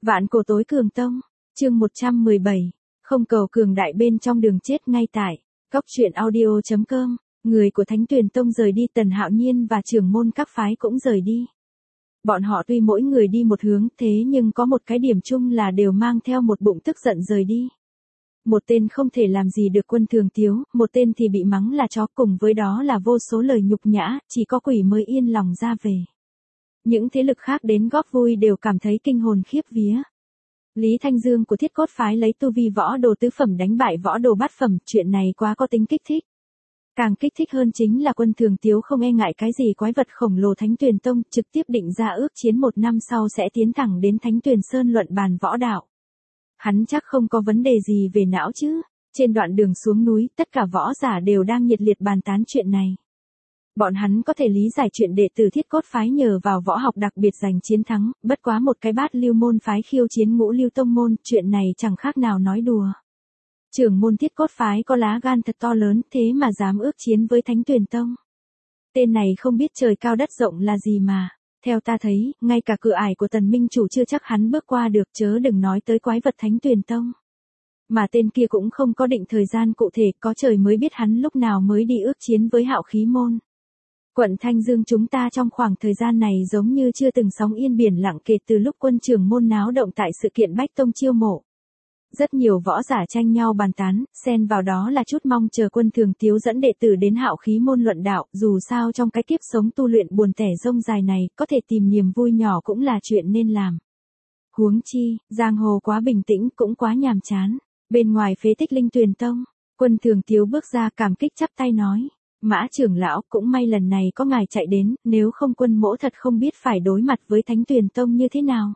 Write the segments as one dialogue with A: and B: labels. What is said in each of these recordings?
A: Vạn cổ tối cường tông, chương 117, không cầu cường đại bên trong đường chết ngay tại, góc truyện audio.com, người của Thánh Tuyền Tông rời đi, Tần Hạo Nhiên và trưởng môn các phái cũng rời đi. Bọn họ tuy mỗi người đi một hướng thế nhưng có một cái điểm chung là đều mang theo một bụng tức giận rời đi. Một tên không thể làm gì được Quân Thường Tiếu, một tên thì bị mắng là chó, cùng với đó là vô số lời nhục nhã, chỉ có quỷ mới yên lòng ra về. Những thế lực khác đến góp vui đều cảm thấy kinh hồn khiếp vía. Lý Thanh Dương của Thiết Cốt phái lấy tu vi võ đồ tứ phẩm đánh bại võ đồ bát phẩm, chuyện này quá có tính kích thích. Càng kích thích hơn chính là Quân Thường Tiếu không e ngại cái gì quái vật khổng lồ Thánh Tuyền Tông, trực tiếp định ra ước chiến 1 năm sau sẽ tiến thẳng đến Thánh Tuyền Sơn luận bàn võ đạo. Hắn chắc không có vấn đề gì về não chứ. Trên đoạn đường xuống núi, tất cả võ giả đều đang nhiệt liệt bàn tán chuyện này. Bọn hắn có thể lý giải chuyện đệ tử Thiết Cốt phái nhờ vào võ học đặc biệt giành chiến thắng, bất quá một cái Bát Lưu môn phái khiêu chiến Ngũ Lưu tông môn, chuyện này chẳng khác nào nói đùa. Trưởng môn Thiết Cốt phái có lá gan thật to lớn, thế mà dám ước chiến với Thánh Tuyền Tông. Tên này không biết trời cao đất rộng là gì mà. Theo ta thấy, ngay cả cửa ải của Tần Minh Chủ chưa chắc hắn bước qua được, chớ đừng nói tới quái vật Thánh Tuyền Tông. Mà tên kia cũng không có định thời gian cụ thể, có trời mới biết hắn lúc nào mới đi ước chiến với Hạo Khí môn. Quận Thanh Dương chúng ta trong khoảng thời gian này giống như chưa từng sóng yên biển lặng kể từ lúc quân trưởng môn náo động tại sự kiện Bách Tông chiêu mộ. Rất nhiều võ giả tranh nhau bàn tán, xen vào đó là chút mong chờ Quân Thường Tiếu dẫn đệ tử đến Hạo Khí môn luận đạo, dù sao trong cái kiếp sống tu luyện buồn tẻ rông dài này, có thể tìm niềm vui nhỏ cũng là chuyện nên làm. Huống chi, giang hồ quá bình tĩnh cũng quá nhàm chán. Bên ngoài phế tích Linh Tuyền Tông, Quân Thường Tiếu bước ra cảm kích chắp tay nói: Mã trưởng lão, cũng may lần này có ngài chạy đến, nếu không Quân mỗ thật không biết phải đối mặt với Thánh Tuyền Tông như thế nào.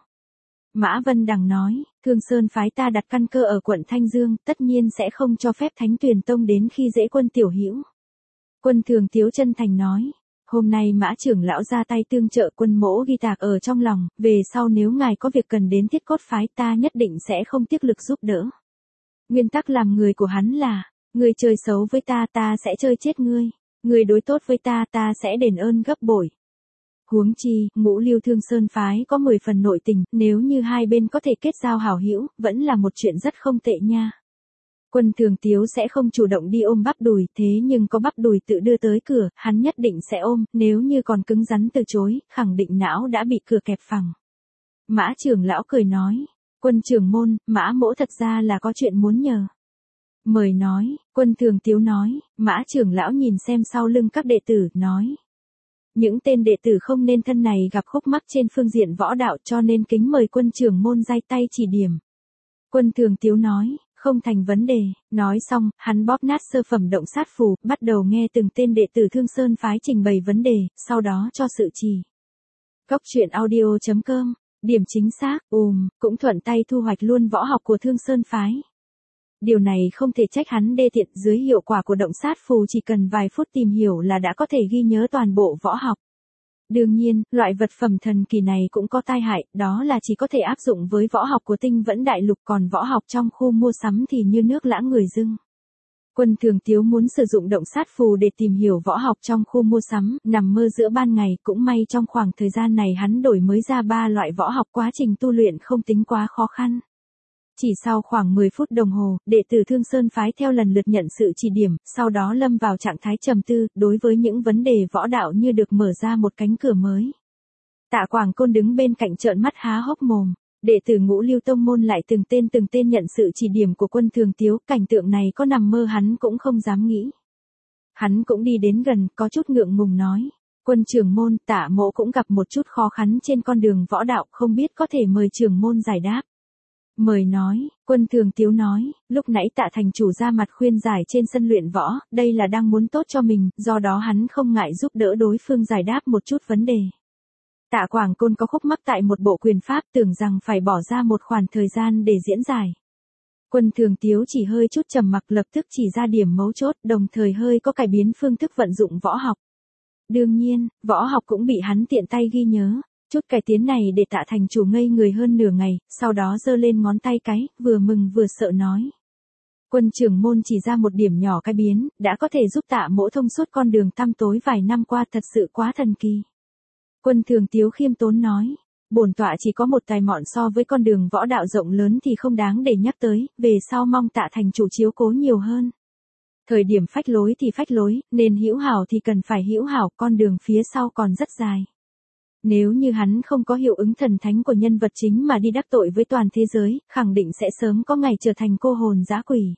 A: Mã Vân Đằng nói: Thương Sơn phái ta đặt căn cơ ở quận Thanh Dương, tất nhiên sẽ không cho phép Thánh Tuyền Tông đến khi dễ Quân tiểu hữu. Quân Thường Tiếu chân thành nói: Hôm nay Mã trưởng lão ra tay tương trợ, Quân mỗ ghi tạc ở trong lòng, về sau nếu ngài có việc cần đến Thiết Cốt phái ta nhất định sẽ không tiếc lực giúp đỡ. Nguyên tắc làm người của hắn là: người chơi xấu với ta, ta sẽ chơi chết ngươi. Người đối tốt với ta, ta sẽ đền ơn gấp bội. Huống chi, Ngũ Lưu Thương Sơn phái có 10 phần nội tình, nếu như hai bên có thể kết giao hảo hữu, vẫn là một chuyện rất không tệ nha. Quân Thường Tiếu sẽ không chủ động đi ôm bắp đùi, thế nhưng có bắp đùi tự đưa tới cửa, hắn nhất định sẽ ôm, nếu như còn cứng rắn từ chối, khẳng định não đã bị cửa kẹp phẳng. Mã trưởng lão cười nói: Quân trưởng môn, Mã mỗ thật ra là có chuyện muốn nhờ. Mời nói. Quân Thường Tiếu nói. Mã trưởng lão nhìn xem sau lưng các đệ tử, nói: Những tên đệ tử không nên thân này gặp khúc mắc trên phương diện võ đạo, cho nên kính mời quân trưởng môn giai tay chỉ điểm. Quân Thường Tiếu nói: Không thành vấn đề. Nói xong, hắn bóp nát sơ phẩm động sát phù, bắt đầu nghe từng tên đệ tử Thương Sơn phái trình bày vấn đề, sau đó cho sự chỉ. Góc truyện audio.com, điểm chính xác, cũng thuận tay thu hoạch luôn võ học của Thương Sơn phái. Điều này không thể trách hắn đê tiện, dưới hiệu quả của động sát phù chỉ cần vài phút tìm hiểu là đã có thể ghi nhớ toàn bộ võ học. Đương nhiên, loại vật phẩm thần kỳ này cũng có tai hại, đó là chỉ có thể áp dụng với võ học của Tinh Vẫn Đại Lục, còn võ học trong khu mua sắm thì như nước lãng người dưng. Quân Thường Tiếu muốn sử dụng động sát phù để tìm hiểu võ học trong khu mua sắm, nằm mơ giữa ban ngày, cũng may trong khoảng thời gian này hắn đổi mới ra 3 loại võ học, quá trình tu luyện không tính quá khó khăn. Chỉ sau khoảng 10 phút đồng hồ, đệ tử Thương Sơn phái theo lần lượt nhận sự chỉ điểm, sau đó lâm vào trạng thái trầm tư, đối với những vấn đề võ đạo như được mở ra một cánh cửa mới. Tạ Quảng Côn đứng bên cạnh trợn mắt há hốc mồm, đệ tử Ngũ Lưu tông môn lại từng tên nhận sự chỉ điểm của Quân Thường Tiếu, cảnh tượng này có nằm mơ hắn cũng không dám nghĩ. Hắn cũng đi đến gần, có chút ngượng ngùng nói: Quân trưởng môn, Tạ mỗ cũng gặp một chút khó khăn trên con đường võ đạo, không biết có thể mời trưởng môn giải đáp. Mời nói. Quân Thường Tiếu nói: Lúc nãy Tạ thành chủ ra mặt khuyên giải trên sân luyện võ, đây là đang muốn tốt cho mình, do đó hắn không ngại giúp đỡ đối phương giải đáp một chút vấn đề. Tạ Quảng Côn có khúc mắc tại một bộ quyền pháp, tưởng rằng phải bỏ ra một khoảng thời gian để diễn giải. Quân Thường Tiếu chỉ hơi chút trầm mặc, lập tức chỉ ra điểm mấu chốt, đồng thời hơi có cải biến phương thức vận dụng võ học. Đương nhiên, võ học cũng bị hắn tiện tay ghi nhớ. Chút cải tiến này để Tạ thành chủ ngây người hơn nửa ngày, sau đó giơ lên ngón tay cái, vừa mừng vừa sợ nói: Quân trưởng môn chỉ ra một điểm nhỏ cải biến, đã có thể giúp Tạ mỗ thông suốt con đường tăm tối vài năm qua, thật sự quá thần kỳ. Quân Thường Tiếu khiêm tốn nói: Bổn tọa chỉ có một tài mọn so với con đường võ đạo rộng lớn thì không đáng để nhắc tới, về sau mong Tạ thành chủ chiếu cố nhiều hơn. Thời điểm phách lối thì phách lối, nên hữu hảo thì cần phải hữu hảo, con đường phía sau còn rất dài. Nếu như hắn không có hiệu ứng thần thánh của nhân vật chính mà đi đắc tội với toàn thế giới, khẳng định sẽ sớm có ngày trở thành cô hồn dã quỷ.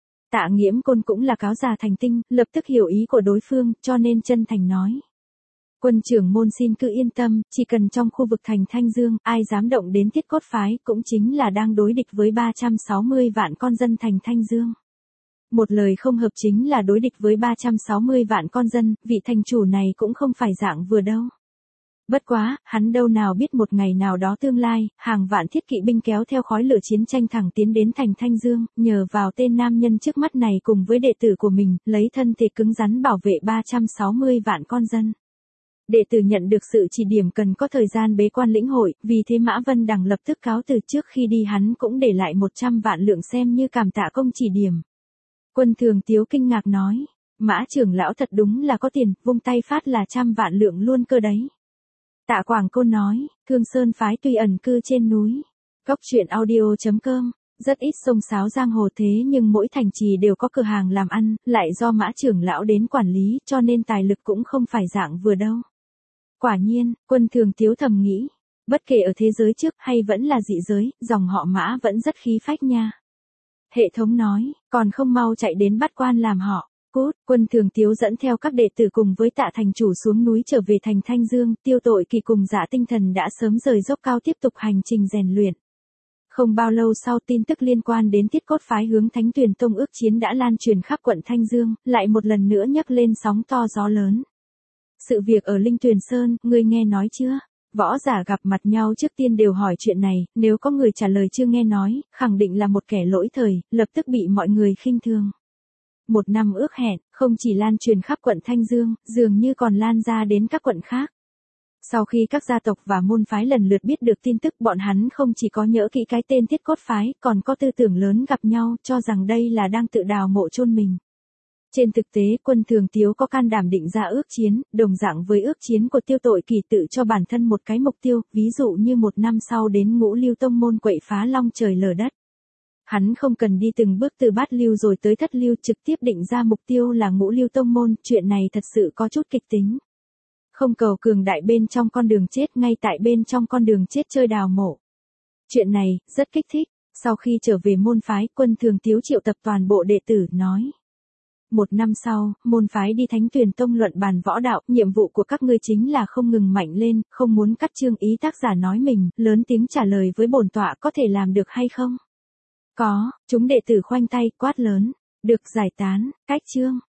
A: Tạ Nghiễm Côn cũng là cáo già thành tinh, lập tức hiểu ý của đối phương, cho nên chân thành nói. Quân trưởng môn xin cứ yên tâm, chỉ cần trong khu vực thành Thanh Dương, ai dám động đến Thiết Cốt phái, cũng chính là đang đối địch với 360 vạn con dân thành Thanh Dương. Một lời không hợp chính là đối địch với 360 vạn con dân, vị thành chủ này cũng không phải dạng vừa đâu. Bất quá, hắn đâu nào biết một ngày nào đó tương lai, hàng vạn thiết kỵ binh kéo theo khói lửa chiến tranh thẳng tiến đến thành Thanh Dương, nhờ vào tên nam nhân trước mắt này cùng với đệ tử của mình, lấy thân thể cứng rắn bảo vệ 360 vạn con dân. Đệ tử nhận được sự chỉ điểm cần có thời gian bế quan lĩnh hội, vì thế Mã Vân Đằng lập tức cáo từ, trước khi đi hắn cũng để lại 100 vạn lượng xem như cảm tạ công chỉ điểm. Quân Thường Tiếu kinh ngạc nói, Mã trưởng lão thật đúng là có tiền, vung tay phát là 100 vạn lượng luôn cơ đấy. Tạ Quảng Côn nói, Thương Sơn phái tuy ẩn cư trên núi. Góc truyện audio.com, rất ít xông xáo giang hồ thế nhưng mỗi thành trì đều có cửa hàng làm ăn, lại do Mã trưởng lão đến quản lý, cho nên tài lực cũng không phải dạng vừa đâu. Quả nhiên, Quân Thường Tiếu thầm nghĩ, bất kể ở thế giới trước hay vẫn là dị giới, dòng họ Mã vẫn rất khí phách nha. Hệ thống nói, còn không mau chạy đến bắt quan làm họ. Cút, Quân Thường Tiếu dẫn theo các đệ tử cùng với Tạ thành chủ xuống núi trở về thành Thanh Dương, Tiêu Tội Kỳ cùng Dạ Tinh Thần đã sớm rời dốc cao tiếp tục hành trình rèn luyện. Không bao lâu sau, tin tức liên quan đến Thiết Cốt phái hướng Thánh Tuyền Tông ước chiến đã lan truyền khắp quận Thanh Dương, lại một lần nữa nhấc lên sóng to gió lớn. Sự việc ở Linh Tuyền Sơn, ngươi nghe nói chưa? Võ giả gặp mặt nhau trước tiên đều hỏi chuyện này, nếu có người trả lời chưa nghe nói, khẳng định là một kẻ lỗi thời, lập tức bị mọi người khinh thường. Một năm ước hẹn, không chỉ lan truyền khắp quận Thanh Dương, dường như còn lan ra đến các quận khác. Sau khi các gia tộc và môn phái lần lượt biết được tin tức, bọn hắn không chỉ có nhớ kỹ cái tên Thiết Cốt phái, còn có tư tưởng lớn gặp nhau, cho rằng đây là đang tự đào mộ chôn mình. Trên thực tế, Quân Thường Tiếu có can đảm định ra ước chiến, đồng dạng với ước chiến của Tiêu Tội Kỳ tự cho bản thân một cái mục tiêu, ví dụ như một năm sau đến Ngũ Lưu Tông môn quậy phá long trời lở đất. Hắn không cần đi từng bước từ bát lưu rồi tới thất lưu, trực tiếp định ra mục tiêu là Ngũ Lưu Tông môn, chuyện này thật sự có chút kịch tính. Không cầu cường đại bên trong con đường chết, ngay tại bên trong con đường chết chơi đào mộ. Chuyện này, rất kích thích. Sau khi trở về môn phái, Quân Thường Tiếu triệu tập toàn bộ đệ tử, nói. Một năm sau, môn phái đi Thánh Tuyền Tông luận bàn võ đạo, nhiệm vụ của các ngươi chính là không ngừng mạnh lên, không muốn cắt chương. Ý tác giả nói mình, lớn tiếng trả lời với bổn tọa, có thể làm được hay không? Có, chúng đệ tử khoanh tay, quát lớn, được giải tán, cách chương.